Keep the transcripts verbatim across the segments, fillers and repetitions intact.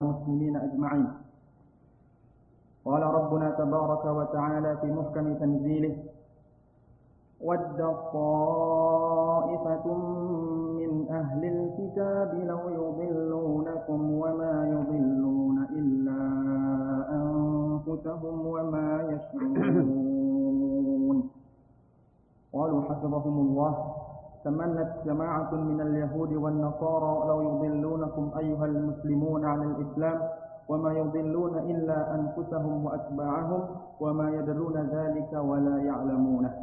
المسلمين أجمعين. قال ربنا تبارك وتعالى في محكم تنزيله: ود طائفة من أهل الكتاب لو يضلونكم وما يضلون إلا أنفسهم وما يشعرون. قالوا حسبهم الله: تمنت جماعة من اليهود والنصارى لو يضلونكم أيها المسلمون عن الإسلام وما يضلون إلا أنفسهم وأتباعهم وما يدرون ذلك ولا يعلمونه.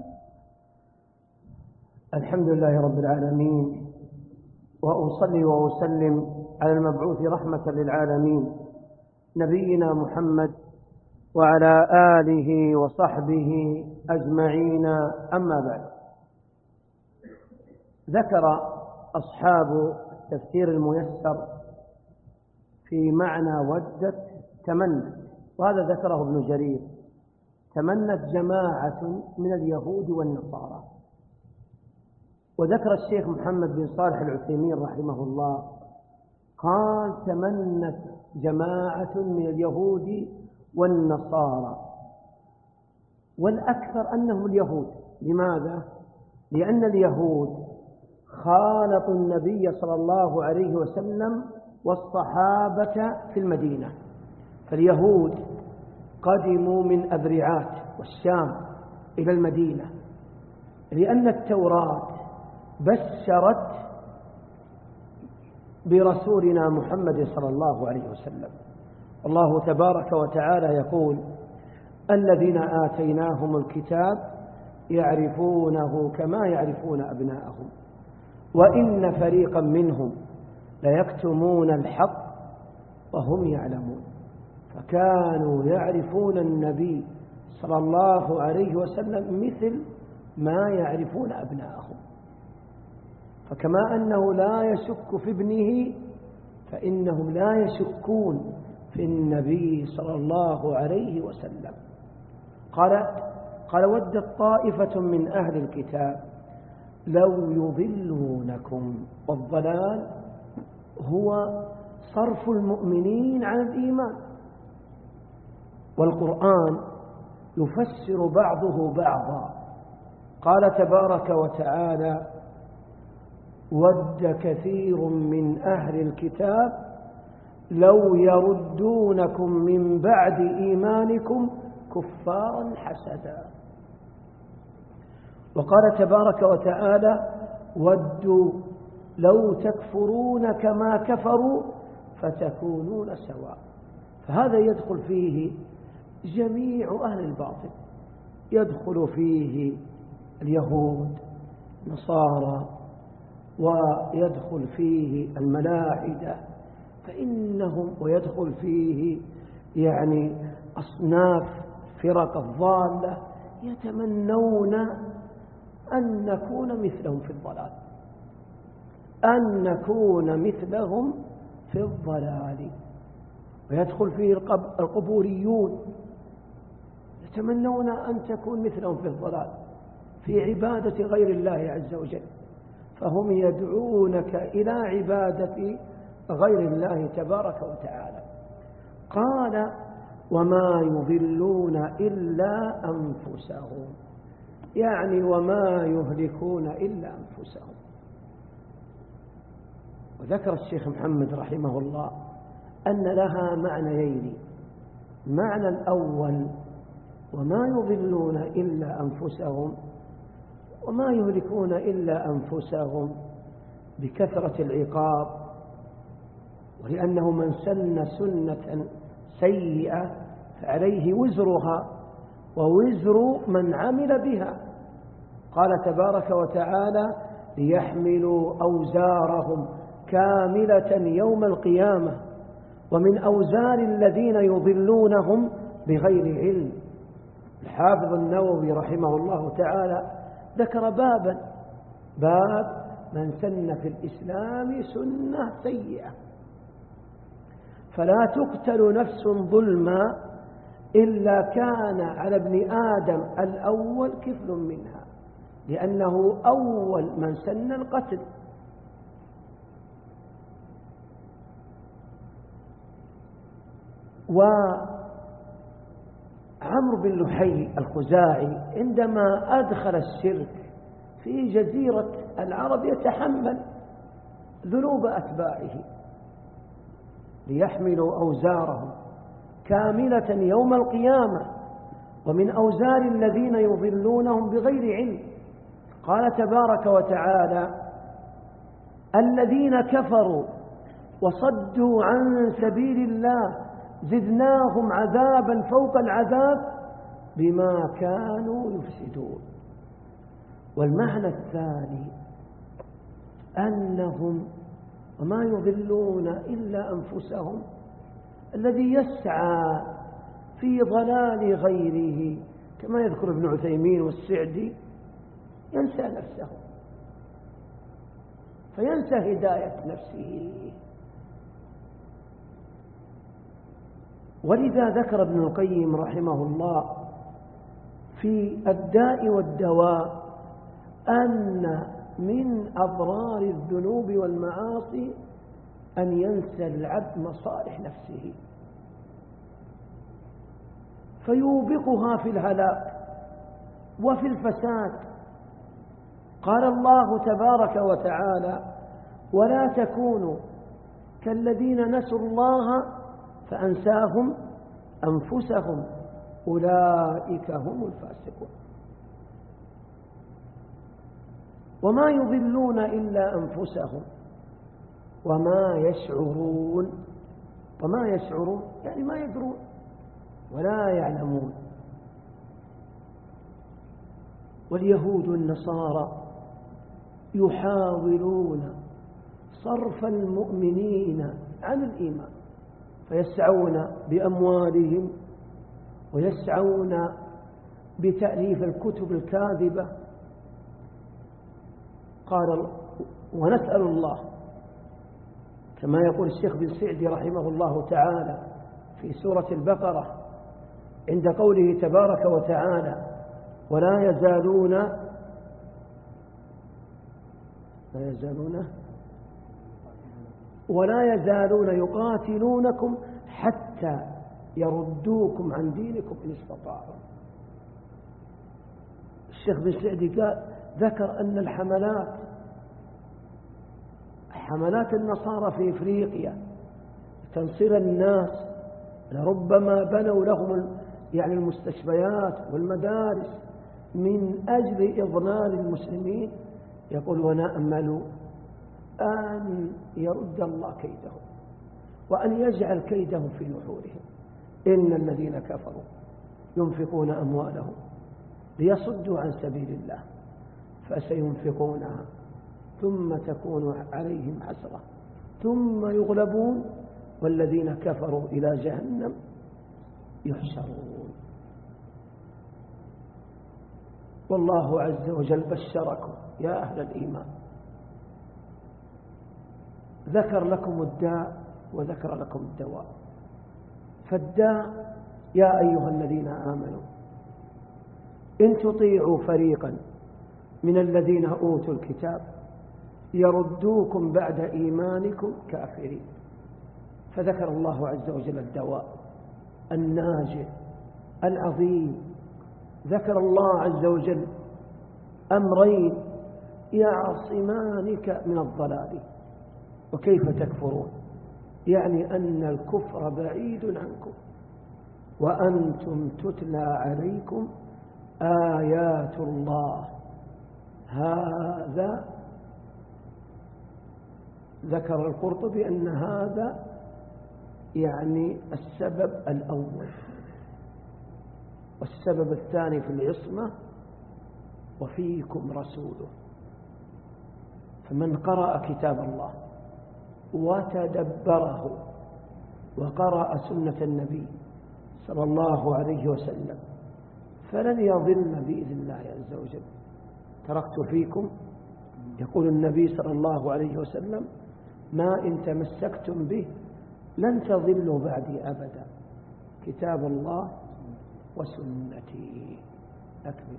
الحمد لله رب العالمين، وأصلي وأسلم على المبعوث رحمة للعالمين نبينا محمد وعلى آله وصحبه أجمعين. أما بعد، ذكر أصحاب تفسير الميسر في معنى ودت تمنت، وهذا ذكره ابن جرير: تمنت جماعة من اليهود والنصارى. وذكر الشيخ محمد بن صالح العثيمين رحمه الله قال: تمنت جماعة من اليهود والنصارى، والأكثر أنهم اليهود. لماذا؟ لأن اليهود خالطوا النبي صلى الله عليه وسلم والصحابة في المدينة، فاليهود قدموا من أذرعات والشام إلى المدينة، لأن التوراة بشرت برسولنا محمد صلى الله عليه وسلم. الله تبارك وتعالى يقول: الذين آتيناهم الكتاب يعرفونه كما يعرفون أبناءهم وإن فريقا منهم ليكتمون الحق وهم يعلمون. فكانوا يعرفون النبي صلى الله عليه وسلم مثل ما يعرفون أبناءهم. فكما أنه لا يشك في ابنه فإنهم لا يشكون في النبي صلى الله عليه وسلم. قال قال ودت طائفة من أهل الكتاب لو يضلونكم. والضلال هو صرف المؤمنين عن الإيمان، والقرآن يفسر بعضه بعضا. قال تبارك وتعالى: ود كثير من أهل الكتاب لو يردونكم من بعد إيمانكم كفارا حسدا. وقال تبارك وتعالى: ودوا لو تكفرون كما كفروا فتكونون سواء. فهذا يدخل فيه جميع أهل الباطل، يدخل فيه اليهود نصارى، ويدخل فيه الملاحدة فإنهم ويدخل فيه يعني أصناف فرق الضالة يتمنون أن نكون مثلهم في الضلال، أن نكون مثلهم في الضلال. ويدخل فيه القبوريون يتمنون أن تكون مثلهم في الضلال في عبادة غير الله عز وجل، فهم يدعونك إلى عبادة غير الله تبارك وتعالى. قال: وما يضلون إلا أنفسهم، يعني وما يهلكون إلا أنفسهم. وذكر الشيخ محمد رحمه الله أن لها معنيين: معنى الأول وما يضلون إلا أنفسهم، وما يهلكون إلا أنفسهم بكثرة العقاب، ولأنه من سن سنة سيئة فعليه وزرها ووزر من عمل بها. قال تبارك وتعالى: ليحملوا أوزارهم كاملة يوم القيامة ومن أوزار الذين يضلونهم بغير علم. الحافظ النووي رحمه الله تعالى ذكر بابا باب من سن في الإسلام سنة سيئة، فلا تقتل نفس ظلما إلا كان على ابن آدم الأول كفل منها، لأنه أول من سن القتل. وعمرو بن لحي الخزاعي عندما أدخل الشرك في جزيرة العرب يتحمل ذنوب أتباعه ليحملوا أوزارهم كاملة يوم القيامة ومن أوزار الذين يضلونهم بغير علم. قال تبارك وتعالى: الذين كفروا وصدوا عن سبيل الله زدناهم عذابا فوق العذاب بما كانوا يفسدون. والمعنى الثاني أنهم وما يضلون إلا أنفسهم. الذي يسعى في ضلال غيره كما يذكر ابن عثيمين والسعدي ينسى نفسه فينسى هداية نفسه. ولذا ذكر ابن القيم رحمه الله في الداء والدواء أن من أضرار الذنوب والمعاصي أن ينسى العبد مصالح نفسه فيوبقها في الهلاك وفي الفساد. قال الله تبارك وتعالى: ولا تكونوا كالذين نسوا الله فأنساهم أنفسهم أولئك هم الفاسقون. وما يضلون إلا أنفسهم وما يشعرون. وما يشعرون يعني ما يدرون ولا يعلمون. واليهود والنصارى يحاولون صرف المؤمنين عن الإيمان فيسعون بأموالهم ويسعون بتأليف الكتب الكاذبة. قال: ونسأل الله كما يقول الشيخ بن سعدي رحمه الله تعالى في سورة البقرة عند قوله تبارك وتعالى: ولا يزالون لا يزالون ولا يزالون يقاتلونكم حتى يردوكم عن دينكم إن استطاعوا. الشيخ بن سعدي قال ذكر أن الحملات حملات النصارى في إفريقيا تنصير الناس لربما بنوا لهم يعني المستشفيات والمدارس من أجل إضلال المسلمين. يقول: ونأمل أن يرد الله كيدهم وأن يجعل كيدهم في نحورهم. إن الذين كفروا ينفقون أموالهم ليصدوا عن سبيل الله فسينفقونها ثم تكون عليهم حسرة ثم يغلبون والذين كفروا إلى جهنم يحشرون. والله عز وجل بشركم يا أهل الإيمان، ذكر لكم الداء وذكر لكم الدواء. فالداء: يا أيها الذين آمنوا إن تطيعوا فريقا من الذين أوتوا الكتاب يردوكم بعد إيمانكم كافرين. فذكر الله عز وجل الدواء الناجع العظيم. ذكر الله عز وجل أمرين يعصمانك من الضلال. وكيف تكفرون؟ يعني أن الكفر بعيد عنكم وأنتم تتلى عليكم آيات الله. هذا ذكر القرطبي أن هذا يعني السبب الأول. والسبب الثاني في العصمة: وفيكم رسوله. فمن قرأ كتاب الله وتدبره وقرأ سنة النبي صلى الله عليه وسلم فلن يضل بإذن الله عز وجل. تركت فيكم، يقول النبي صلى الله عليه وسلم: ما إن تمسكتم به لن تضلوا بعدي أبدا، كتاب الله وسنتي. أكمل.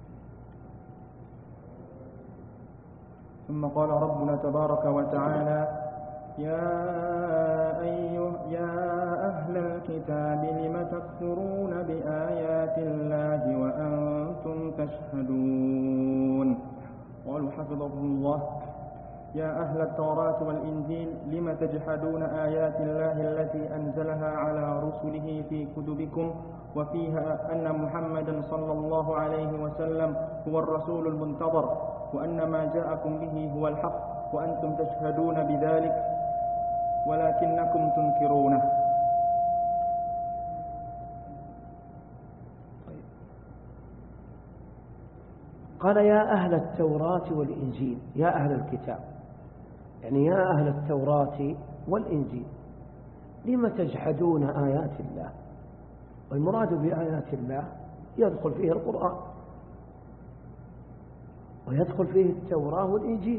ثم قال ربنا تبارك وتعالى: يا أيها يا أهل الكتاب لم تكفرون بآيات الله وأنتم تشهدون. قالوا حفظهم الله: يا أهل التوراة والإنجيل لم تجحدون آيات الله التي أنزلها على رسله في كتبكم وفيها أن محمدا صلى الله عليه وسلم هو الرسول المنتظر وأن ما جاءكم به هو الحق وأنتم تشهدون بذلك ولكنكم تنكرونه. قال: يا أهل التوراة والإنجيل، يا أهل الكتاب، يعني يا أهل التوراة والإنجيل، لم تجحدون آيات الله؟ والمراد بآيات الله يدخل فيه القرآن ويدخل فيه التوراة والإنجيل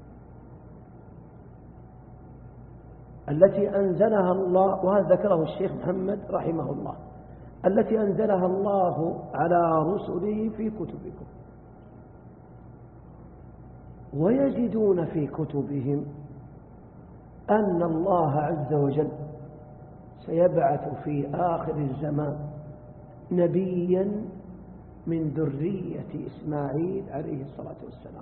التي أنزلها الله، وهذا ذكره الشيخ محمد رحمه الله، التي أنزلها الله على رسله في كتبكم، ويجدون في كتبهم أن الله عز وجل سيبعث في آخر الزمان نبيا من ذرية إسماعيل عليه الصلاة والسلام.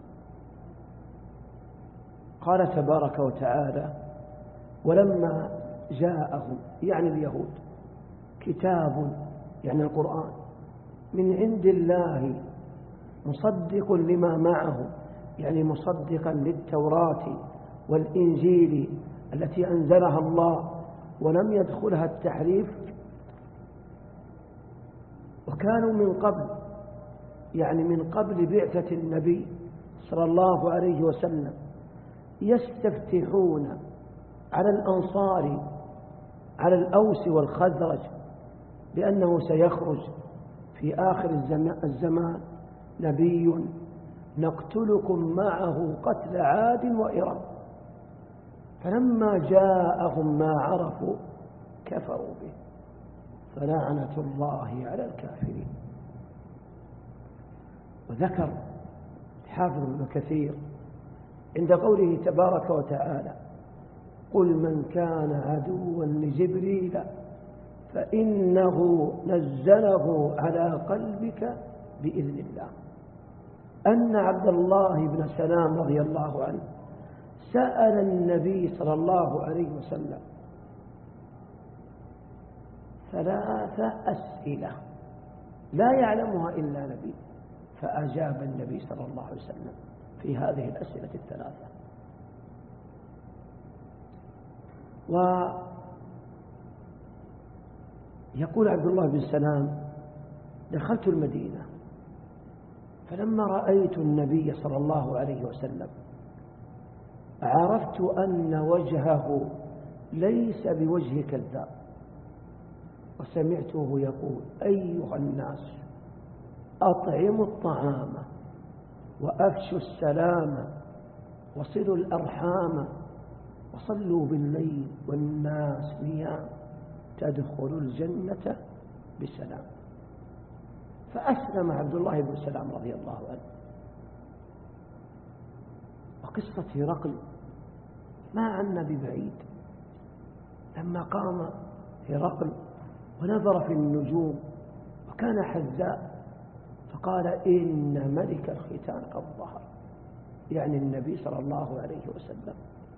قال تبارك وتعالى: ولما جاءهم، يعني اليهود، كتاب، يعني القرآن، من عند الله مصدق لما معه، يعني مصدقا للتوراة والإنجيل التي أنزلها الله ولم يدخلها التحريف، وكانوا من قبل، يعني من قبل بعثة النبي صلى الله عليه وسلم، يستفتحون على الأنصار، على الأوس والخزرج، بأنه سيخرج في آخر الزمان نبي نقتلكم معه قتل عاد وإرم، فلما جاءهم ما عرفوا كفروا به، فلعنة الله على الكافرين. وذكر حافظ ابن كثير عند قوله تبارك وتعالى: قل من كان عدوا لجبريل فإنه نزله على قلبك بإذن الله، أن عبد الله بن سلام رضي الله عنه سأل النبي صلى الله عليه وسلم ثلاث أسئلة لا يعلمها إلا نبي، فأجاب النبي صلى الله عليه وسلم في هذه الأسئلة الثلاثة. ويقول عبد الله بن سلام: دخلت المدينة فلما رأيت النبي صلى الله عليه وسلم عرفت أن وجهه ليس بوجه كذاب، وسمعته يقول: أيها الناس، أطعموا الطعام وأفشوا السلام وصلوا الأرحام وصلوا بالليل والناس نيام تدخلوا الجنة بسلام. فأسلم عبد الله بن سلام رضي الله عنه. وقصة هرقل ما عنا ببعيد، لما قام هرقل ونظر في النجوم وكان حذاء فقال: إن ملك الختان قد ظهر، يعني النبي صلى الله عليه وسلم،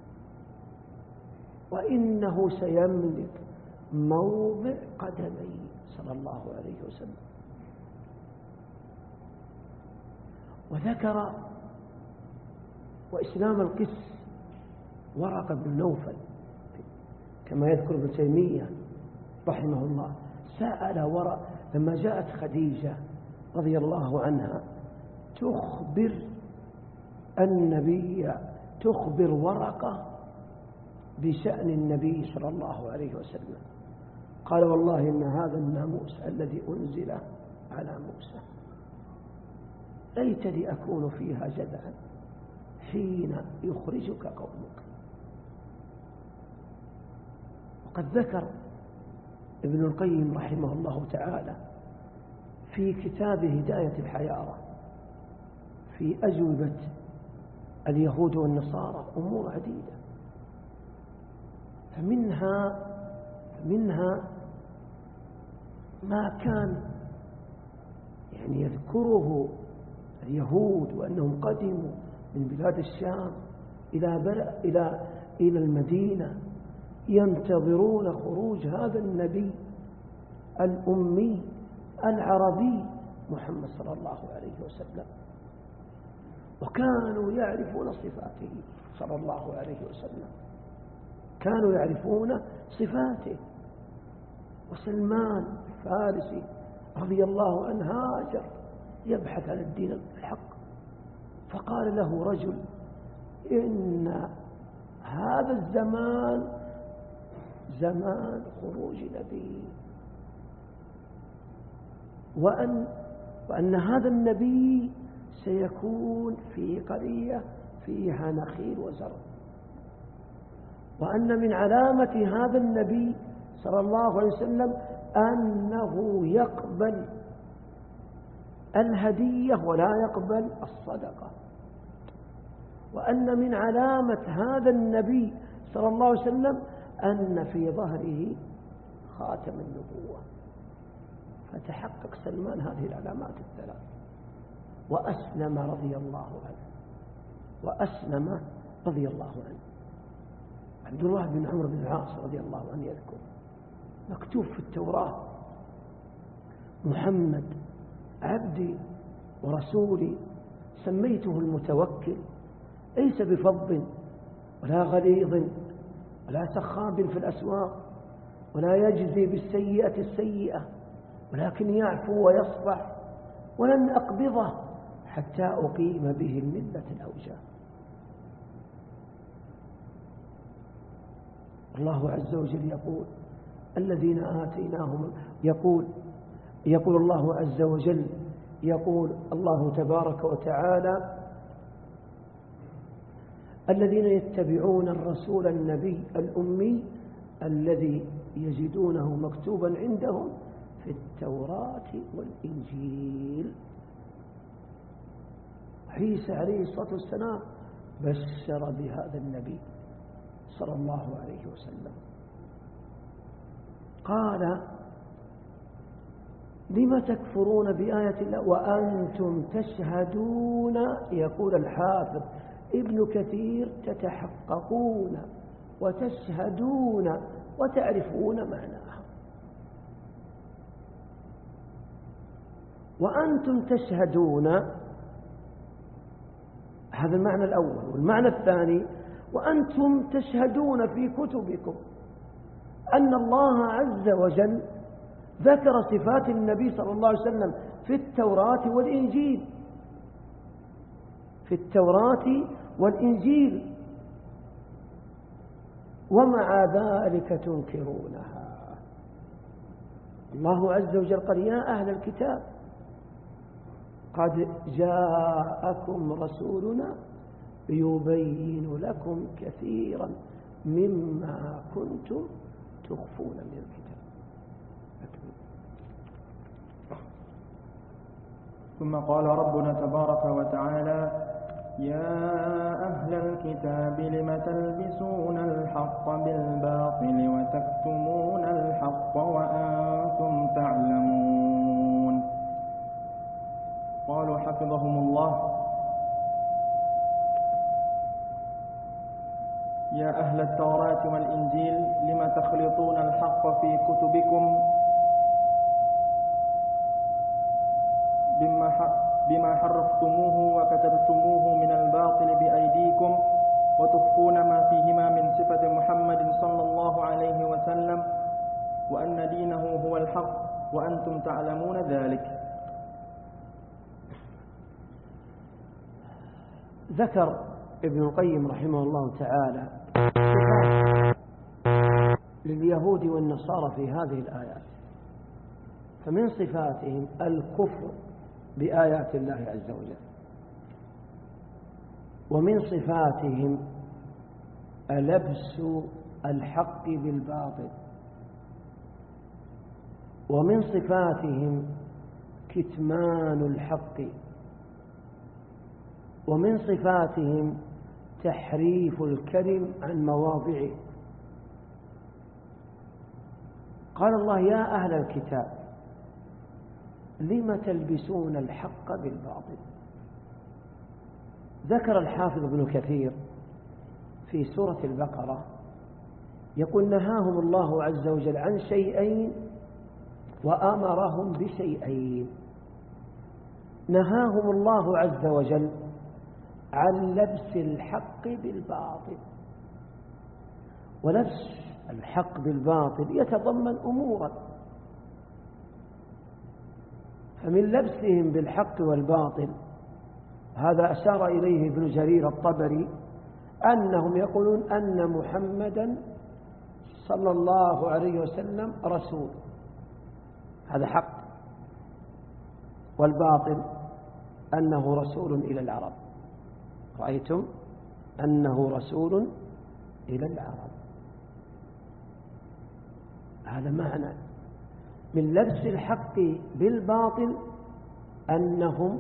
وإنه سيملك موضع قدميه صلى الله عليه وسلم. وذكر وإسلام القس ورقة بن نوفل كما يذكر ابن تيمية رحمه الله، سأل ورقة لما جاءت خديجة رضي الله عنها تخبر النبي، تخبر ورقة بشأن النبي صلى الله عليه وسلم، قال: والله إن هذا الناموس الذي أنزل على موسى ليتني أكون فيها جدعا حين يخرجك قومك. وقد ذكر ابن القيم رحمه الله تعالى في كتاب هداية الحيارى في أجوبة اليهود والنصارى أمور عديدة، فمنها منها ما كان يعني يذكره اليهود وأنهم قدموا من بلاد الشام إلى إلى إلى المدينة ينتظرون خروج هذا النبي الأمي العربي محمد صلى الله عليه وسلم، وكانوا يعرفون صفاته صلى الله عليه وسلم، كانوا يعرفون صفاته. وسلمان الفارسي رضي الله عنه هاجر يبحث عن الدين الحق، فقال له رجل: إن هذا الزمان زمان خروج نبي، وأن, وأن هذا النبي سيكون في قرية فيها نخيل وزرع، وأن من علامة هذا النبي صلى الله عليه وسلم أنه يقبل الهدية ولا يقبل الصدقة، وأن من علامة هذا النبي صلى الله عليه وسلم أن في ظهره خاتم النبوة. فتحقق سلمان هذه العلامات الثلاث وأسلم رضي الله عنه وأسلم رضي الله عنه. عبد الله بن عمرو بن العاص رضي الله عنه يذكر مكتوب في التوراة: محمد عبدي ورسولي سميته المتوكل، ليس بفظ ولا غليظ ولا سخاب في الأسواق ولا يجزي بالسيئة السيئة، ولكن يعفو ويصفح، ولن أقبضه حتى أقيم به الملة الأوجاع. الله عز وجل يقول: الذين آتيناهم يقول يقول الله عز وجل يقول الله تبارك وتعالى: الذين يتبعون الرسول النبي الأمي الذي يجدونه مكتوبا عندهم في التوراة والإنجيل. عيسى عليه الصلاة والسلام بشر بهذا النبي صلى الله عليه وسلم، قال: لم تكفرون بآية الله وأنتم تشهدون. يقول الحافظ ابن كثير: تتحققون وتشهدون وتعرفون معناها. وأنتم تشهدون، هذا المعنى الأول. والمعنى الثاني: وأنتم تشهدون في كتبكم أن الله عز وجل ذكر صفات النبي صلى الله عليه وسلم في التوراة والإنجيل في التوراة والإنجيل ومع ذلك تنكرونها. الله عز وجل قال: يا أهل الكتاب قد جاءكم رسولنا يبين لكم كثيرا مما كنتم تخفون من الكتاب. ثم قال ربنا تبارك وتعالى: يا أهل الكتاب لم تلبسون الحق بالباطل وتكتمون الحق وأنتم تعلمون. قالوا حفظهم الله: يا أهل التوراة والإنجيل لم تخلطون الحق في كتبكم بما حرفتموه وكتبتموه من الباطل بأيديكم وتخفون ما فيهما من صفة محمد صلى الله عليه وسلم وأن دينه هو الحق وأنتم تعلمون ذلك. ذكر ابن القيم رحمه الله تعالى لليهود والنصارى في هذه الآيات، فمن صفاتهم الكفر بآيات الله عز وجل، ومن صفاتهم لبس الحق بالباطل، ومن صفاتهم كتمان الحق، ومن صفاتهم تحريف الكلم عن مواضعه. قال الله: يا أهل الكتاب لم تلبسون الحق بالباطل. ذكر الحافظ ابن كثير في سورة البقرة يقول نهاهم الله عز وجل عن شيئين وأمرهم بشيئين. نهاهم الله عز وجل عن لبس الحق بالباطل، ولبس الحق بالباطل يتضمن أمورا، فمن لبسهم بالحق والباطل هذا أشار إليه ابن جرير الطبري أنهم يقولون أن محمدا صلى الله عليه وسلم رسول، هذا حق، والباطل أنه رسول إلى العرب. رأيتم أنه رسول إلى العرب، هذا معنى من لبس الحق بالباطل أنهم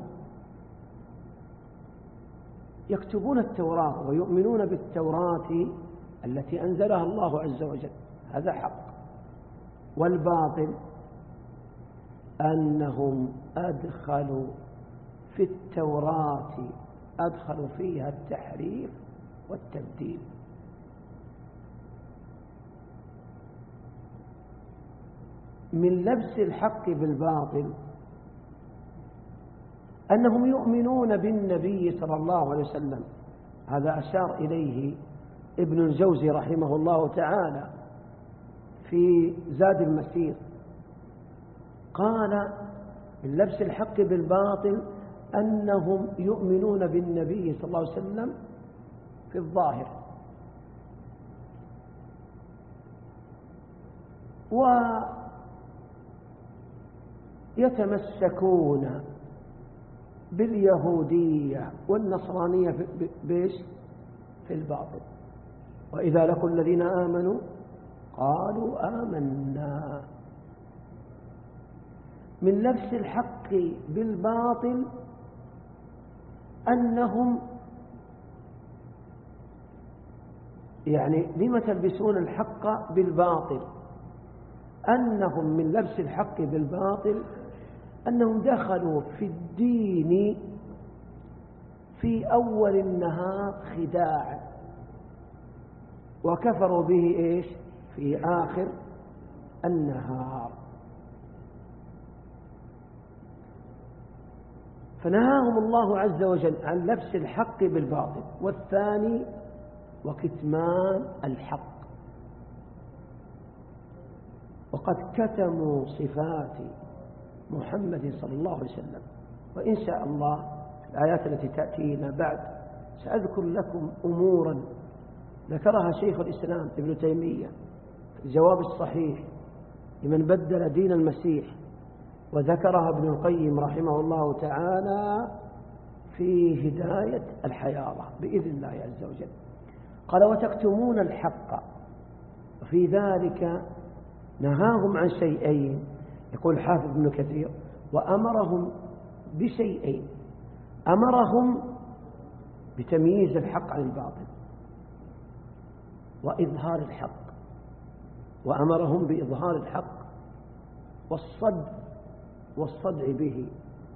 يكتبون التوراة ويؤمنون بالتوراة التي أنزلها الله عز وجل، هذا حق. والباطل أنهم أدخلوا في التوراة أدخلوا فيها التحريف والتبديل. من لبس الحق بالباطل أنهم يؤمنون بالنبي صلى الله عليه وسلم، هذا أشار إليه ابن الجوزي رحمه الله تعالى في زاد المسير، قال من لبس الحق بالباطل أنهم يؤمنون بالنبي صلى الله عليه وسلم في الظاهر، ويتمسكون باليهودية والنصرانية بإيش؟ في الباطل. وإذا لقوا الذين آمنوا قالوا آمنا. من لبس الحق بالباطل أنهم يعني لما تلبسون الحق بالباطل، أنهم من لبس الحق بالباطل أنهم دخلوا في الدين في أول النهار خداعا وكفروا به إيش؟ في آخر النهار. فنهاهم الله عز وجل عن لبس الحق بالباطل. والثاني وكتمان الحق، وقد كتموا صفات محمد صلى الله عليه وسلم. وإن شاء الله في الآيات التي تأتينا بعد سأذكر لكم أمورا ذكرها شيخ الإسلام ابن تيمية في الجواب الصحيح لمن بدل دين المسيح، وذكرها ابن القيم رحمه الله تعالى في هداية الحيارى بإذن الله عز وجل. قال وتكتمون الحق، وفي ذلك نهاهم عن شيئين، يقول حافظ ابن كثير وأمرهم بشيئين. أمرهم بتمييز الحق عن الباطل وإظهار الحق، وأمرهم بإظهار الحق والصد والصدع به.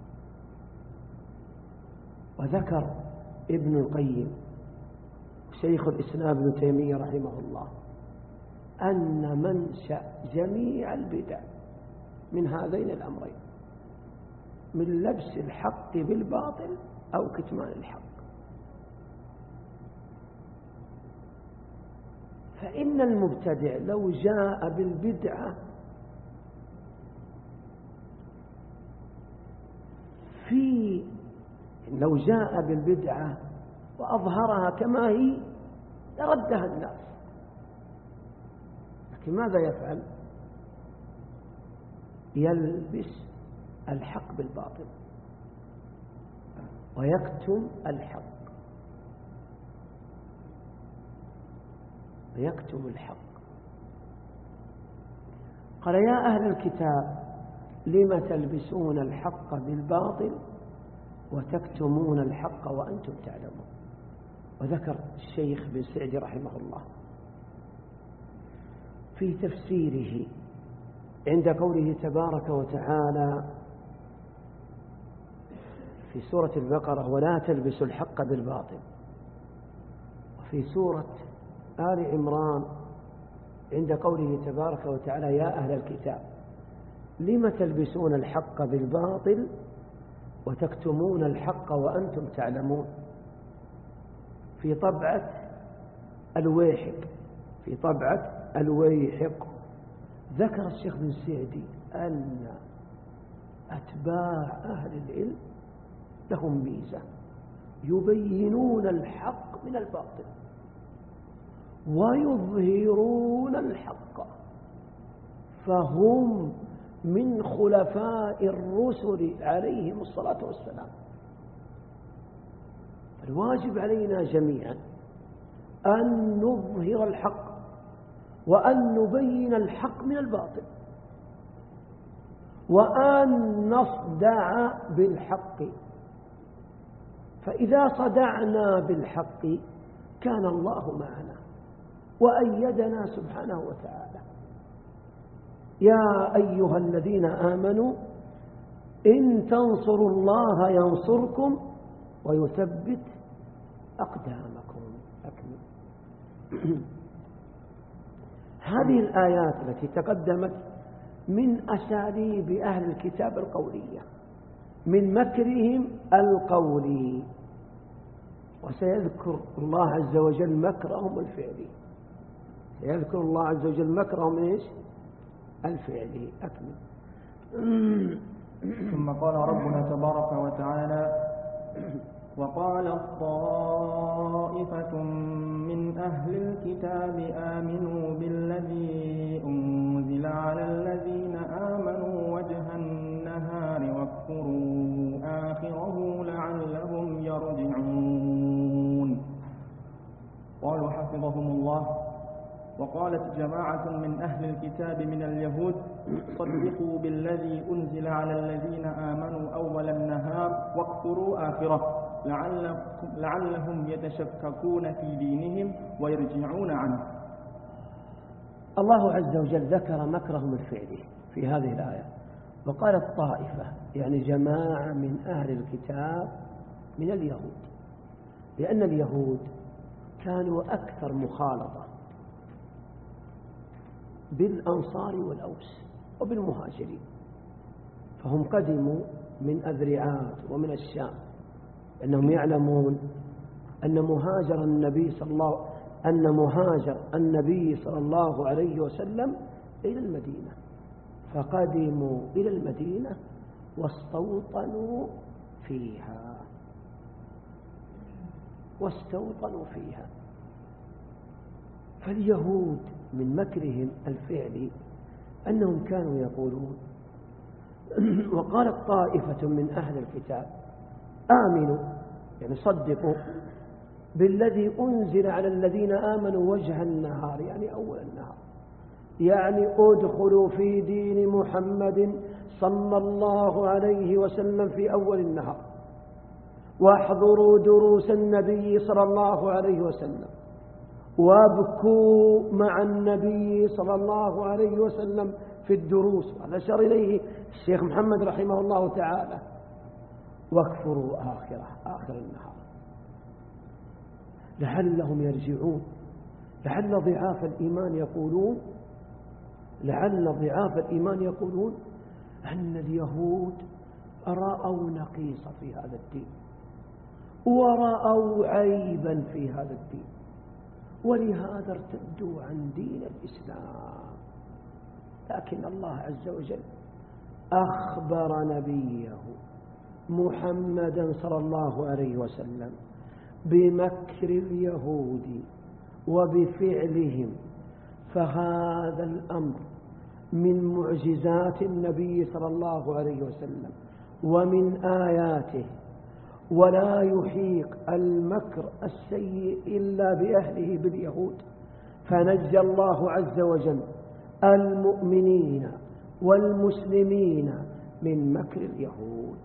وذكر ابن القيم شيخ الإسلام ابن تيمية رحمه الله أن منشأ جميع البدع من هذين الأمرين، من لبس الحق بالباطل أو كتمان الحق. فإن المبتدع لو جاء بالبدعة في لو جاء بالبدعة وأظهرها كما هي لردها الناس، لكن ماذا يفعل؟ يلبس الحق بالباطل ويكتم الحق ويكتم الحق. قال يا أهل الكتاب لم تلبسون الحق بالباطل وتكتمون الحق وأنتم تعلمون. وذكر الشيخ بن سعدي رحمه الله في تفسيره عند قوله تبارك وتعالى في سورة البقرة ولا تلبسوا الحق بالباطل، وفي سورة آل عمران عند قوله تبارك وتعالى يا أهل الكتاب لم تلبسون الحق بالباطل وتكتمون الحق وأنتم تعلمون. في طبعة الويحق في طبعة الويحق ذكر الشيخ بن سعدي أن أتباع أهل العلم لهم ميزة، يبينون الحق من الباطل ويظهرون الحق، فهم من خلفاء الرسل عليهم الصلاة والسلام. الواجب علينا جميعا أن نظهر الحق وأن نبين الحق من الباطل وأن نصدع بالحق، فإذا صدعنا بالحق كان الله معنا وأيدنا سبحانه وتعالى. يا أيها الذين آمنوا إن تنصروا الله ينصركم ويثبت أقدامكم. هذه الآيات التي تقدمت من أساليب أهل الكتاب القولية، من مكرهم القولي، وسيذكر الله عز وجل مكرهم الفعلي. سيذكر الله عز وجل مكرهم إيش؟ الفعلي. أكمل. ثم قال ربنا تبارك وتعالى وقال طائفة من أهل الكتاب آمنوا بالذي أنزل على الذين آمنوا وجه النهار واكفروا آخره لعلهم يرجعون. قالوا حفظهم الله. وقالت جماعة من أهل الكتاب من اليهود صدقوا بالذي أنزل على الذين آمنوا أول النهار واكفروا آخره لعلهم يتشككون في دينهم ويرجعون عنه. الله عز وجل ذكر مكرهم الفعلي في هذه الآية، وقالت طائفة يعني جماعة من أهل الكتاب من اليهود، لأن اليهود كانوا أكثر مخالطة بالأنصار والأوس وبالمهاجرين، فهم قدموا من أذرعات ومن الشام، أنهم يعلمون أن مهاجر النبي صلى الله أن مهاجر النبي صلى الله عليه وسلم إلى المدينة، فقدموا إلى المدينة واستوطنوا فيها واستوطنوا فيها فاليهود من مكرهم الفعلي أنهم كانوا يقولون وقالت طائفة من أهل الكتاب آمنوا يعني صدقوا بالذي أنزل على الذين آمنوا وجه النهار يعني أول النهار، يعني ادخلوا في دين محمد صلى الله عليه وسلم في أول النهار، واحضروا دروس النبي صلى الله عليه وسلم، وابكوا مع النبي صلى الله عليه وسلم في الدروس، هذا أشار إليه الشيخ محمد رحمه الله تعالى، واكفروا آخره آخر النهار لعلهم يرجعون. لعل ضعاف الإيمان يقولون لعل ضعاف الإيمان يقولون أن اليهود رأوا نقيص في هذا الدين ورأوا عيبا في هذا الدين، ولهذا ارتدوا عن دين الإسلام. لكن الله عز وجل أخبر نبيه محمدا صلى الله عليه وسلم بمكر اليهود وبفعلهم، فهذا الأمر من معجزات النبي صلى الله عليه وسلم ومن آياته، ولا يحيق المكر السيء إلا بأهله باليهود، فنجى الله عز وجل المؤمنين والمسلمين من مكر اليهود.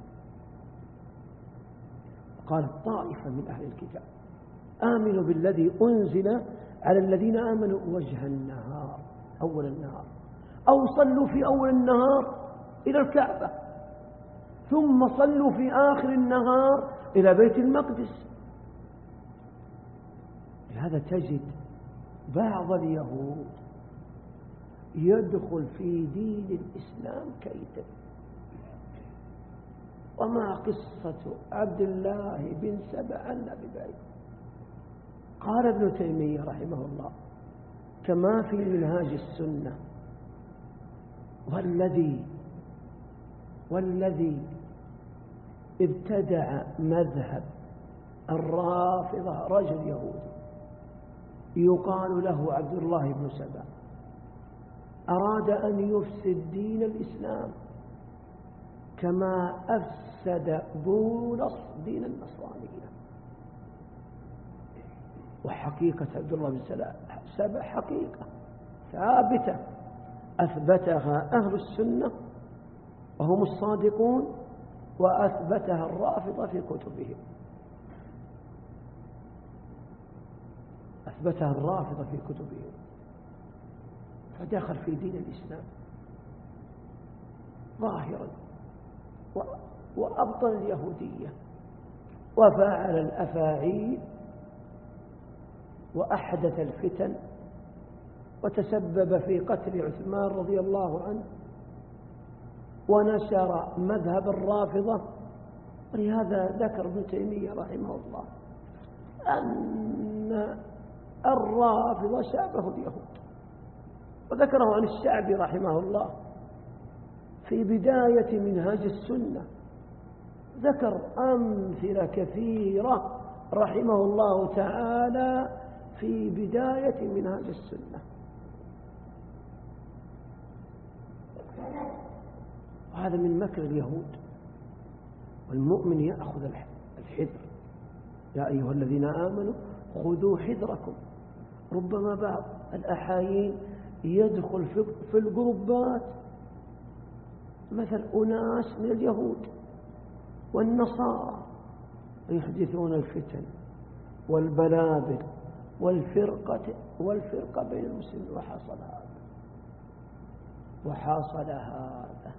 قال طائفة من أهل الكتاب آمنوا بالذي أنزل على الذين آمنوا وجه النهار أول النهار، أو صلوا في أول النهار إلى الكعبة، ثم صلوا في آخر النهار إلى بيت المقدس. لهذا تجد بعض اليهود يدخل في دين الإسلام كيدا. وما قصة عبد الله بن سبأ عن أبي بعيد؟ قال ابن تيمية رحمه الله كما في منهاج السنة: والذي والذي ابتدع مذهب الرافضة رجل يهودي يقال له عبد الله بن سبأ، أراد أن يفسد دين الإسلام كما أفسد بولس دين النصرانية. وحقيقة عبد الله بن سبأ حقيقة ثابتة أثبتها أهل السنة وهم الصادقون، وأثبتها الرافضة في كتبهم. أثبتها الرافضة في كتبهم، فدخل في دين الإسلام ظاهرا وأبطل اليهودية، وفعل الأفاعيل وأحدث الفتن، وتسبب في قتل عثمان رضي الله عنه، ونشر مذهب الرافضة. ولهذا ذكر ابن تيمية رحمه الله أن الرافضة شابه اليهود، وذكره عن الشعبي رحمه الله في بداية منهاج السنة، ذكر أمثلة كثيرة رحمه الله تعالى في بداية منهاج السنة. وهذا من مكر اليهود، والمؤمن يأخذ الحذر: يا أيها الذين آمنوا خذوا حذركم. ربما بعض الأحايين يدخل في الجروبات مثل أناس من اليهود والنصارى يحدثون الفتن والبلابل والفرقة والفرقة بين المسلمين، وحصل هذا وحصل هذا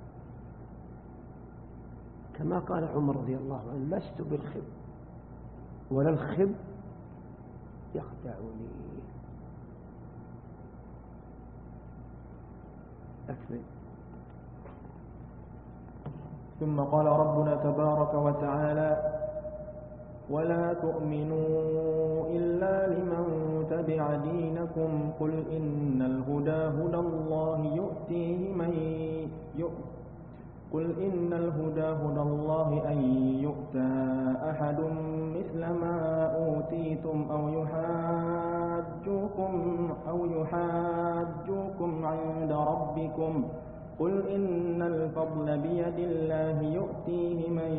كما قال عمر رضي الله عنه: لست بالخب ولا الخب يخدعني. أكمل. ثم قال ربنا تبارك وتعالى: ولا تؤمنوا إلا لمن تبع دينكم قل إن الهدى هدى الله يؤتيه من يؤتي قل إن الهدى هدى الله أن يؤتى أحد مثل ما أوتيتم أو يحاجوكم أو يحاجوكم عند ربكم قل إن الفضل بيد الله يؤتيه من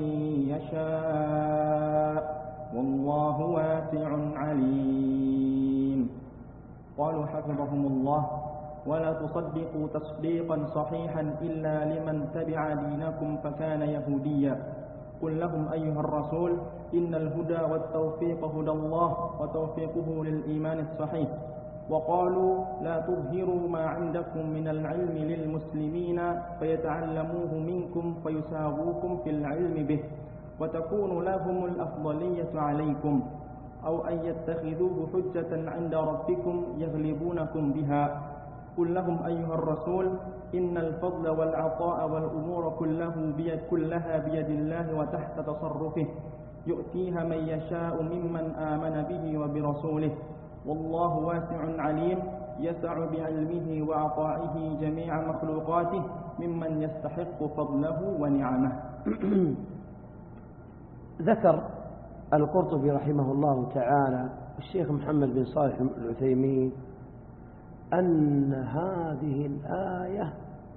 يشاء والله واسع عليم. قالوا حفظهم الله: ولا تصدقوا تصديقا صحيحا إلا لمن تبع دينكم فكان يهوديا. قل لهم أيها الرسول: إن الهدى والتوفيق هدى الله وتوفيقه للإيمان الصحيح. وقالوا: لا تظهروا ما عندكم من العلم للمسلمين فيتعلموه منكم فيساووكم في العلم به وتكون لهم الأفضلية عليكم، أو أن يتخذوه حجة عند ربكم يغلبونكم بها. قل لهم أيها الرسول: إن الفضل والعطاء والأمور كله بيد كلها بيد الله وتحت تصرفه، يؤتيها من يشاء ممن آمن به وبرسوله، والله واسع عليم، يسع بعلمه وعطائه جميع مخلوقاته ممن يستحق فضله ونعمه. ذكر القرطبي رحمه الله تعالى الشيخ محمد بن صالح العثيمين أن هذه الآية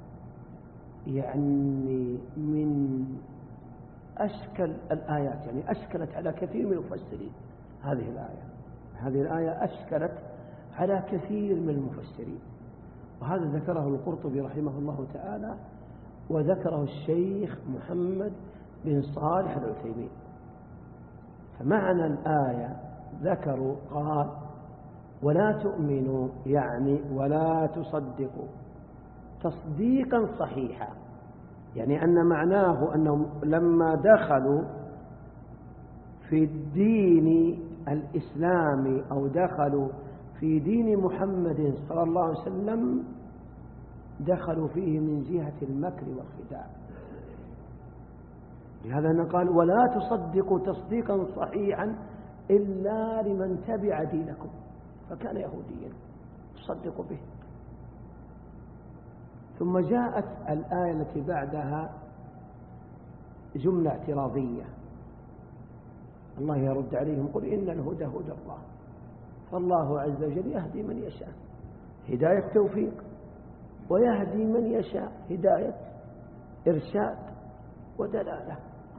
يعني من أشكل الآيات، يعني أشكلت على كثير من المفسرين. هذه الآية هذه الآية أشكلت على كثير من المفسرين، وهذا ذكره القرطبي رحمه الله تعالى، وذكره الشيخ محمد بن صالح العثيمين. فمعنى الآية ذكروا قال: ولا تؤمنوا، يعني ولا تصدقوا تصديقا صحيحا يعني أن معناه أنهم لما دخلوا في الدين الإسلامي أو دخلوا في دين محمد صلى الله عليه وسلم دخلوا فيه من جهة المكر والخداع. لهذا قال ولا تصدقوا تصديقا صحيحا إلا لمن تبع دينكم، فكان يهوديا تصدق به. ثم جاءت الآية التي بعدها جملة اعتراضية، الله يرد عليهم قل إن الهدى هدى الله، فالله عز وجل يهدي من يشاء هداية توفيق، ويهدي من يشاء هداية إرشاد ودلالة.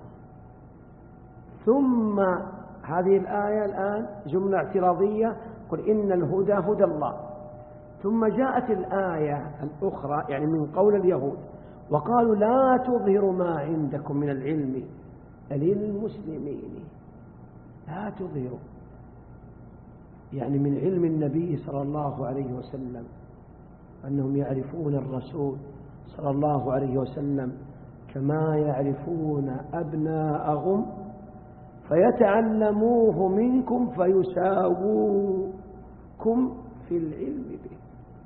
ثم هذه الآية الآن جملة اعتراضية قل إن الهدى هدى الله. ثم جاءت الآية الأخرى يعني من قول اليهود وقالوا لا تظهروا ما عندكم من العلم للمسلمين، لا تظهروا يعني من علم النبي صلى الله عليه وسلم أنهم يعرفون الرسول صلى الله عليه وسلم كما يعرفون أبناءهم فيتعلموه منكم فيساووكم في العلم به.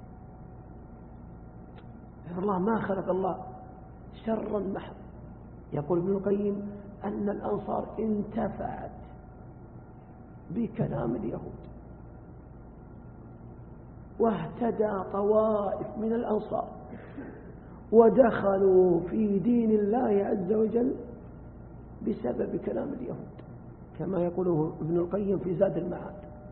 الله ما خلق الله شرا محض. يقول ابن القيم أن الأنصار انتفعت بكلام اليهود، واهتدى طوائف من الأنصار ودخلوا في دين الله عز وجل بسبب كلام اليهود، كما يقوله ابن القيم في زاد المعاد.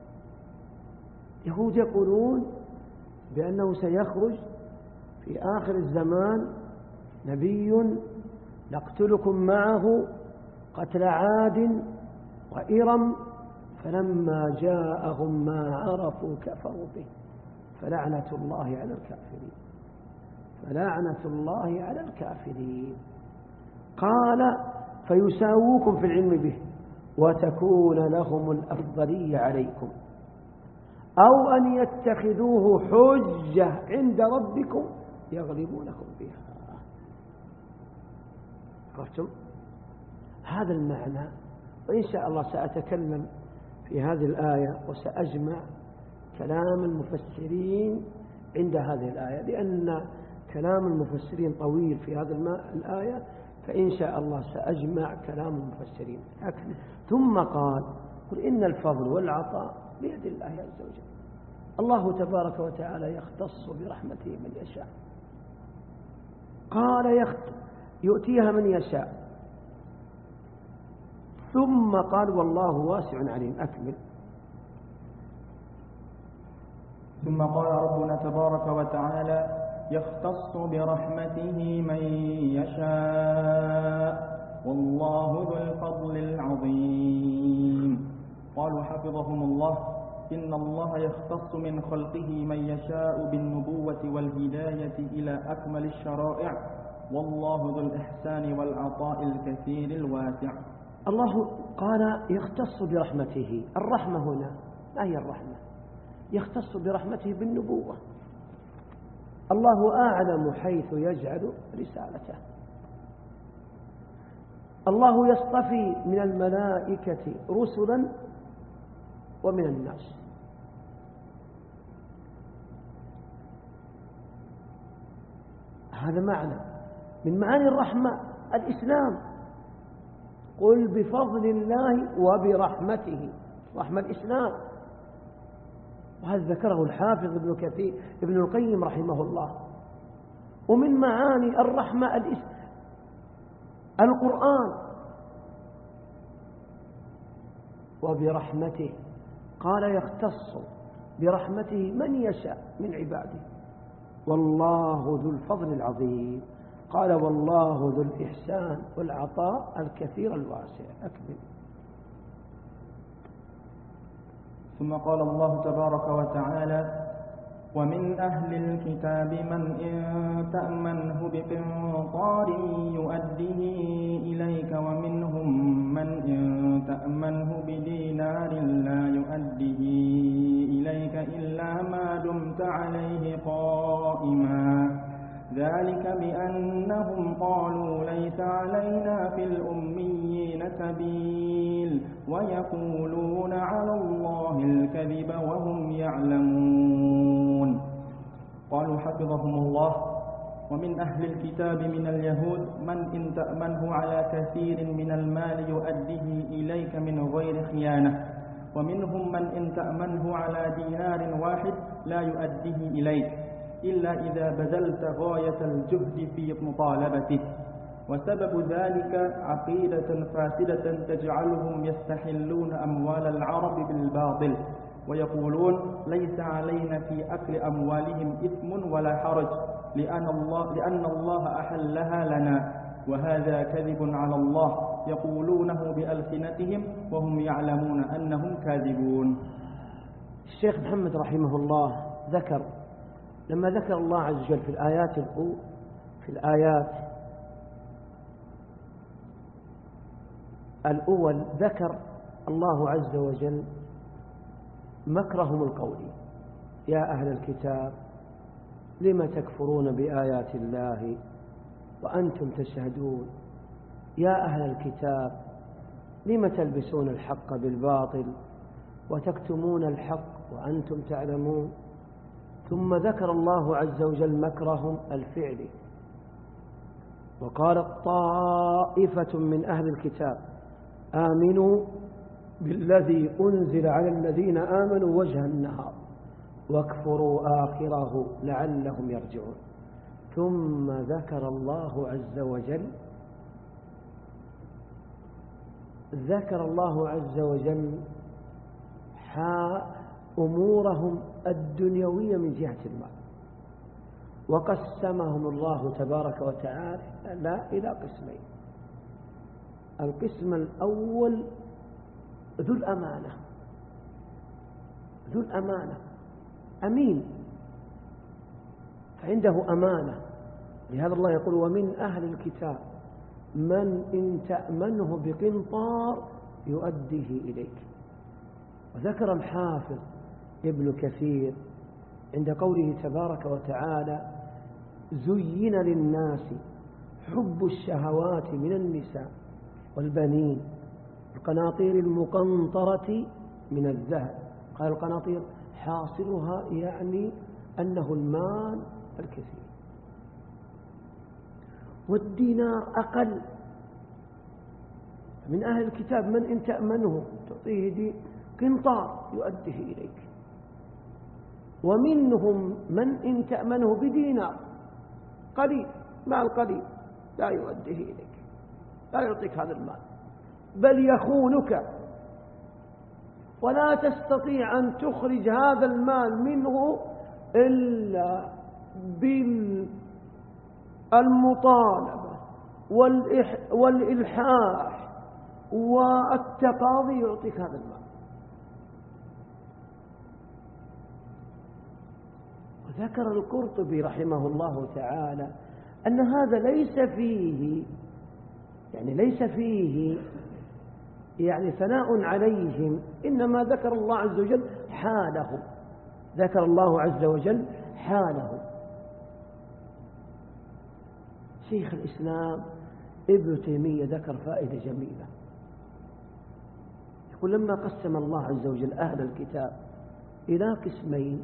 يهود يقولون بأنه سيخرج في آخر الزمان نبي نقتلكم معه قتل عاد وإرم، فلما جاءهم ما عرفوا كفروا به فلعنة الله على الكافرين، فلعنة الله على الكافرين. قال فيساووكم في العلم به وتكون لهم الأفضلية عليكم أو أن يتخذوه حجة عند ربكم يغلبونكم بها. عرفتم هذا المعنى؟ وإن شاء الله سأتكلم في هذه الآية وسأجمع كلام المفسرين عند هذه الآية، لأن كلام المفسرين طويل في هذه الآية، فإن شاء الله سأجمع كلام المفسرين. ثم قال قل إن الفضل والعطاء بيد الله عز وجل، الله تبارك وتعالى يختص برحمته من يشاء. قال يخت يؤتيها من يشاء، ثم قال والله واسع عليم. أكمل. ثم قال ربنا تبارك وتعالى يختص برحمته من يشاء والله ذو الفضل العظيم. قالوا حفظهم الله إن الله يختص من خلقه من يشاء بالنبوة والهداية إلى أكمل الشرائع والله ذو الإحسان والعطاء الكثير الواسع. الله قال يختص برحمته. الرحمة هنا ما هي الرحمة؟ يختص برحمته بالنبوة. الله أعلم حيث يجعل رسالته. الله يصطفي من الملائكة رسلا ومن الناس. هذا معنى من معاني الرحمة الإسلام. قل بفضل الله وبرحمته، رحمة الإسلام. وهذا ذكره الحافظ ابن كثير ابن القيم رحمه الله. ومن معاني الرحمة القرآن وبرحمته. قال يختص برحمته من يشاء من عباده والله ذو الفضل العظيم. قال والله ذو الإحسان والعطاء الكثير الواسع. أكمل. ثم قال الله تبارك وتعالى ومن أهل الكتاب من إن تأمنه بقنطار يؤديه إليك ومنهم من إن تأمنه بدينار لا يؤديه إليك إلا ما دمت عليه قائما ذلك بأنهم قالوا ليس علينا في الأميين سبيل ويقولون على الله الكذب وهم يعلمون. قالوا حفظهم الله: ومن أهل الكتاب من اليهود من إن تأمنه على كثير من المال يؤديه إليك من غير خيانة، ومنهم من إن تأمنه على دينار واحد لا يؤديه إليك إلا إذا بذلت غاية الجهد في مطالبته. وسبب ذلك عقيدة فاسدة تجعلهم يستحلون أموال العرب بالباطل، ويقولون ليس علينا في أكل أموالهم إثم ولا حرج لأن الله, لأن الله أحلها لنا، وهذا كذب على الله يقولونه بألسنتهم وهم يعلمون أنهم كاذبون. الشيخ محمد رحمه الله ذكر لما ذكر الله عز وجل في الآيات الأولى في الآيات الأول ذكر الله عز وجل مكرهم القولي: يا أهل الكتاب لم تكفرون بآيات الله وأنتم تشهدون، يا أهل الكتاب لم تلبسون الحق بالباطل وتكتمون الحق وأنتم تعلمون. ثم ذكر الله عز وجل مكرهم الفعلي وقال: طائفة من أهل الكتاب آمنوا بالذي أنزل على الذين آمنوا وجه النهار واكفروا آخره لعلهم يرجعون. ثم ذكر الله عز وجل ذكر الله عز وجل أمورهم الدنيوية من جهة المال، وقسمهم الله تبارك وتعالى لا إلى قسمين: القسم الأول ذو الأمانة ذو الأمانة أمين، فعنده أمانة. لهذا الله يقول: ومن أهل الكتاب من إن تأمنه بقنطار يؤديه إليك. وذكر الحافظ ابن كثير عند قوله تبارك وتعالى: زين للناس حب الشهوات من النساء والبنين القناطير المقنطرة من الذهب. قال القناطير حاصلها يعني أنه المال الكثير، والدينار أقل. من أهل الكتاب من إن تأمنه تعطيه دي قنطار يؤديه إليك، ومنهم من إن تأمنه بدينار قليل مال قليل لا يؤديه إليك، لا يعطيك هذا المال، بل يخونك ولا تستطيع أن تخرج هذا المال منه إلا بالمطالبة والإلحاح والتقاضي يعطيك هذا المال. وذكر القرطبي رحمه الله تعالى أن هذا ليس فيه يعني ليس فيه يعني ثناء عليهم، إنما ذكر الله عز وجل حالهم ذكر الله عز وجل حالهم. شيخ الإسلام ابن تيمية ذكر فائدة جميلة، يقول: لما قسم الله عز وجل أهل الكتاب إلى قسمين،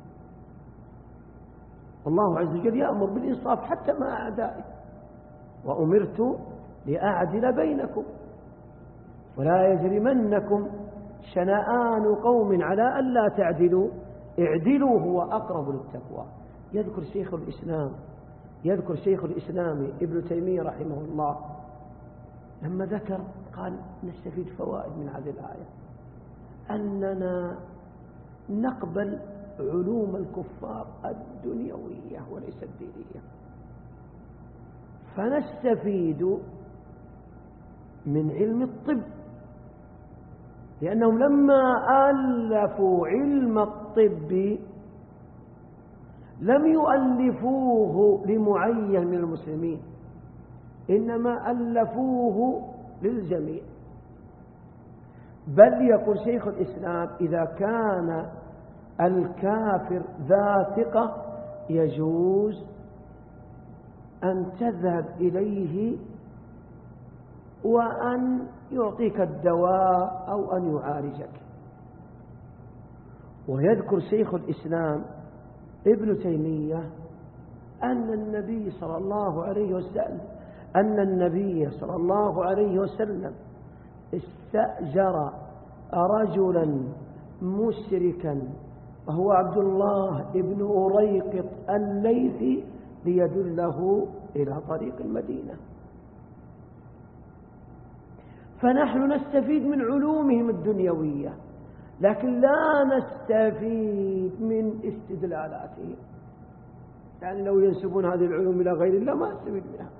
الله عز وجل يأمر بالإنصاف حتى مع أعدائه: وأمرت لأعدل بينكم ولا يجرمنكم شنآن قوم على ألا تعدلوا اعدلوا هو أقرب للتقوى. يذكر شيخ الإسلام يذكر شيخ الإسلام ابن تيمية رحمه الله لما ذكر قال: نستفيد فوائد من هذه الآية، أننا نقبل علوم الكفار الدنيوية وليس الدينية، فنستفيد من علم الطب، لأنهم لما ألفوا علم الطب لم يؤلفوه لمعين من المسلمين، إنما ألفوه للجميع. بل يقول شيخ الإسلام: إذا كان الكافر ذا ثقة يجوز أن تذهب إليه وأن يعطيك الدواء أو أن يعالجك. ويذكر شيخ الإسلام ابن تيمية أن النبي صلى الله عليه وسلم أن النبي صلى الله عليه وسلم استأجر رجلا مشركا وهو عبد الله ابن أريقط الليثي ليدله إلى طريق المدينة. فنحن نستفيد من علومهم الدنيوية لكن لا نستفيد من استدلالاتهم. يعني لو ينسبون هذه العلوم إلى غير الله ما نستفيد منها.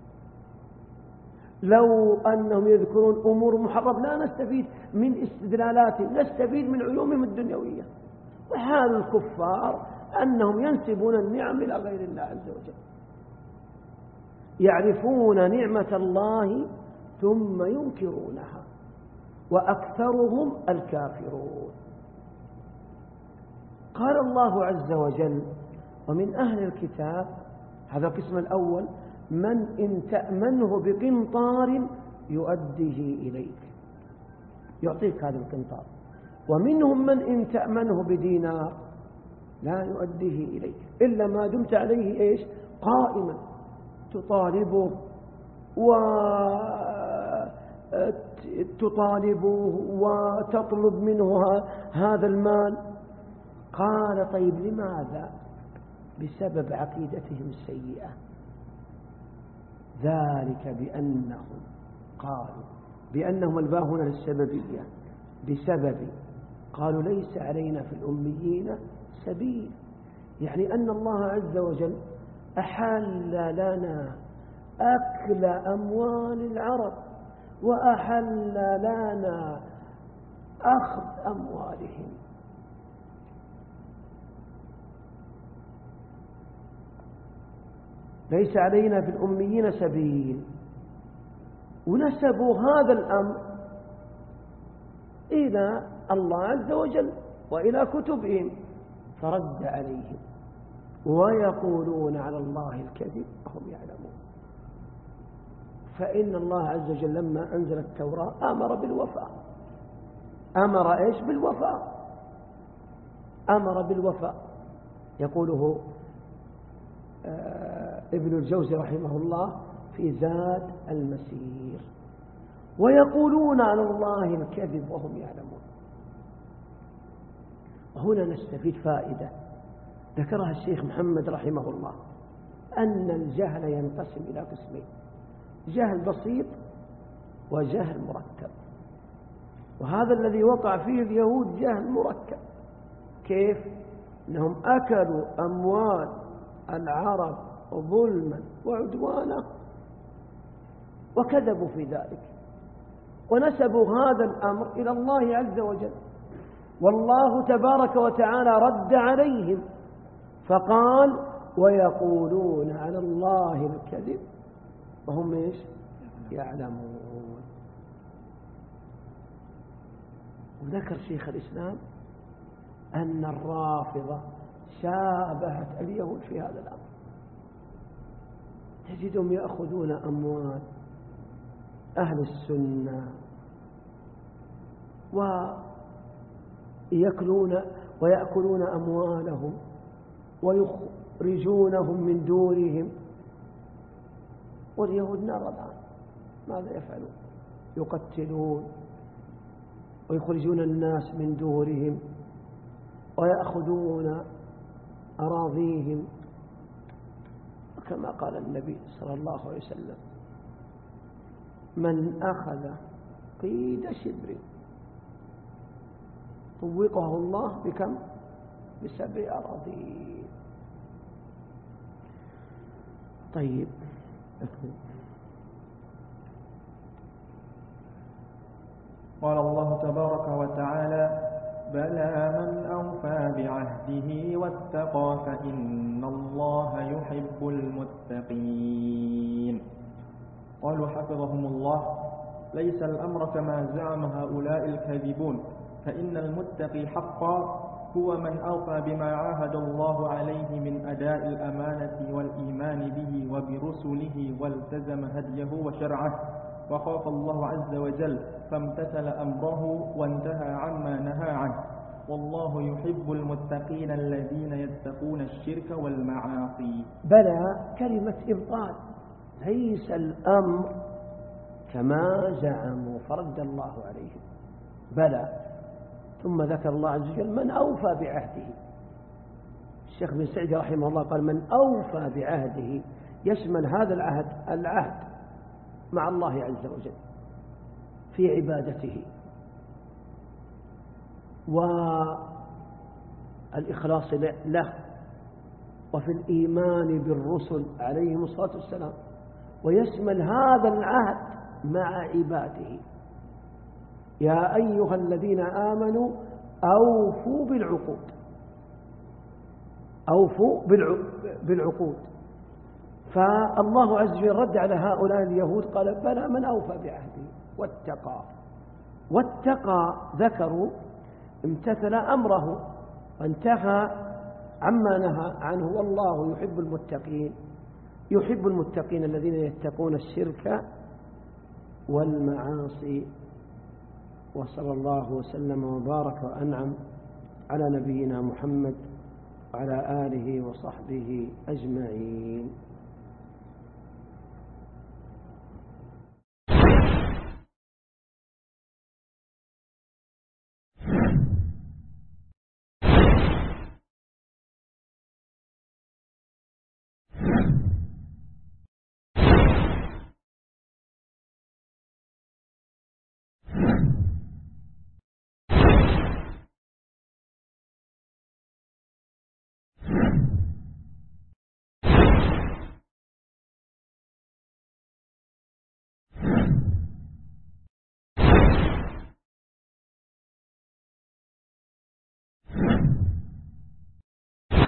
لو أنهم يذكرون أمور محرمة لا نستفيد من استدلالاتهم، نستفيد من علومهم الدنيوية. وحال الكفار أنهم ينسبون النعم إلى غير الله عز وجل، يعرفون نعمة الله ثم ينكرونها، وأكثرهم الكافرون. قال الله عز وجل: ومن أهل الكتاب، هذا القسم الأول، من إن تأمنه بقنطار يؤديه إليك، يعطيك هذا القنطار. ومنهم من إن تأمنه بدينار لا يؤديه إليك إلا ما دمت عليه إيش؟ قائما، تطالبه وتطالبه وتطلب منه هذا المال. قال: طيب لماذا؟ بسبب عقيدتهم السيئة. ذلك بأنهم قالوا، بأنهم الباء هنا للسببية، بسبب قالوا ليس علينا في الأميين سبيل، يعني أن الله عز وجل أحل لنا أكل أموال العرب وأحل لنا أخذ أموالهم. ليس علينا في الأميين سبيل، ونسبوا هذا الأمر إلى الله عز وجل وإلى كتبهم، فرد عليهم ويقولون على الله الكذب وهم يعلمون. فإن الله عز وجل لما أنزل التوراة أمر بالوفاء، أمر إيش؟ بالوفاء، أمر بالوفاء. يقوله آه ابن الجوزي رحمه الله في زاد المسير: ويقولون على الله الكذب وهم يعلمون. وهنا نستفيد فائدة ذكرها الشيخ محمد رحمه الله، أن الجهل ينقسم إلى قسمين: جهل بسيط وجهل مركب. وهذا الذي وقع فيه اليهود جهل مركب. كيف؟ أنهم أكلوا أموال العرب ظلما وعدوانا وكذبوا في ذلك، ونسبوا هذا الأمر إلى الله عز وجل، والله تبارك وتعالى رد عليهم فقال: ويقولون على الله الكذب وهم ايش؟ يعلمون. وذكر شيخ الإسلام أن الرافضة شابهت اليهود في هذا الأمر، تجدهم يأخذون أموال أهل السنة ويأكلون ويأكلون أموالهم ويخرجونهم من دورهم. واليهود نرى الآن ماذا يفعلون؟ يقتلون ويخرجون الناس من دورهم ويأخذون أراضيهم. وكما قال النبي صلى الله عليه وسلم: من أخذ قيد شبر طوقه الله بكم؟ بسبع أراضين. طيب، قال الله تبارك وتعالى: بلى من أوفى بعهده واتقى فإن الله يحب المتقين. قالوا حفظهم الله: ليس الأمر كما زعم هؤلاء الكاذبون، فإن المتقي حقا هو من أوفى بما عاهد الله عليه من أداء الأمانة والإيمان به وبرسله والتزم هديه وشرعه وخاف الله عز وجل فامتثل أمره وانتهى عما نهى عنه. والله يحب المتقين الذين يتقون الشرك والمعاصي. بلى كلمة إبطال، ليس الأمر كما زعموا فرد الله عليهم، بلى. ثم ذكر الله عز وجل من أوفى بعهده. الشيخ بن سعدي رحمه الله قال من أوفى بعهده يشمل هذا العهد العهد مع الله عز وجل في عبادته والإخلاص له وفي الإيمان بالرسل عليهم الصلاة والسلام، ويشمل هذا العهد مع عباده. يا أيها الذين آمنوا أوفوا بالعقود، أوفوا بالعقود. فالله عز وجل رد على هؤلاء اليهود قال بلى من أوفى بعهده واتقى. واتقى ذكروا امتثل أمره وانتهى عما نهى عنه. والله يحب المتقين، يحب المتقين الذين يتقون الشرك والمعاصي. وصلى الله وسلم وبارك وأنعم على نبينا محمد وعلى آله وصحبه أجمعين.